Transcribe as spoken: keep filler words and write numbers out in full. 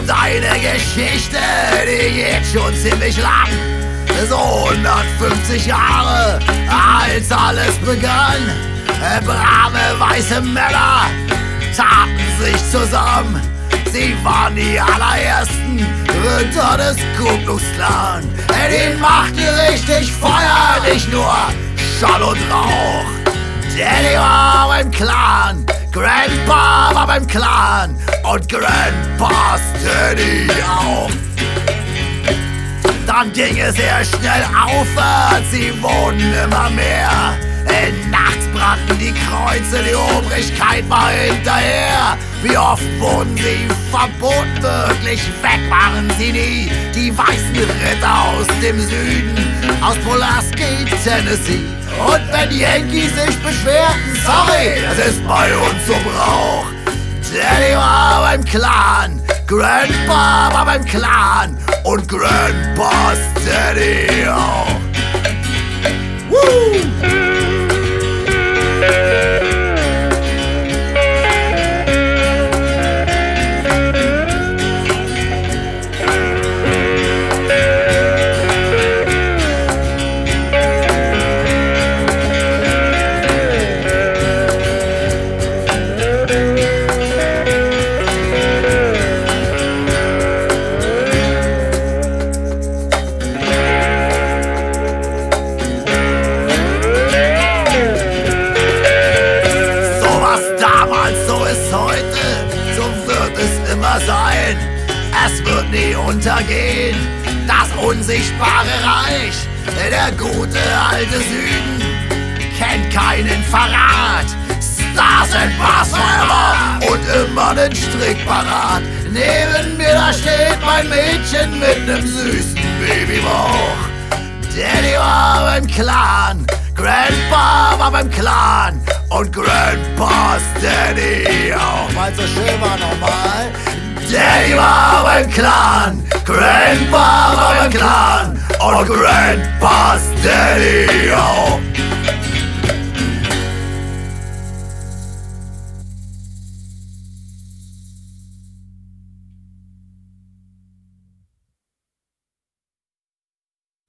kommt eine Geschichte, die geht schon ziemlich lang. So hundertfünfzig Jahre, als alles begann. Brave weiße Männer taten sich zusammen. Sie waren die allerersten Ritter des Ku Klux Klan. Die machten richtig Feuer, nicht nur Schall und Rauch. Daddy war beim Clan, Grandpa war beim Clan und Grandpa's Daddy auch. Dann ging es sehr schnell aufwärts, sie wurden immer mehr. Nachts brannten die Kreuze, die Obrigkeit war hinterher. Wie oft wurden sie verboten, wirklich weg waren sie nie. Die weißen Ritter aus dem Süden, aus Pulaski, Tennessee. Und wenn die Yankees sich beschwerten, sorry, das ist bei uns so Brauch. Daddy war beim Clan, Grandpa war beim Clan und Grandpa's Daddy auch. Woo! Sein. Es wird nie untergehen, das unsichtbare Reich. Der gute alte Süden kennt keinen Verrat. Stars and Bars forever und immer den Strick parat. Neben mir da steht mein Mädchen mit nem süßen Babybauch. Daddy war beim Clan, Grandpa war beim Clan und Grandpa's Daddy auch. Weil's so schön war nochmal. Daddy war beim Clan, Grandpa war beim Clan und Grandpa's Daddy auch.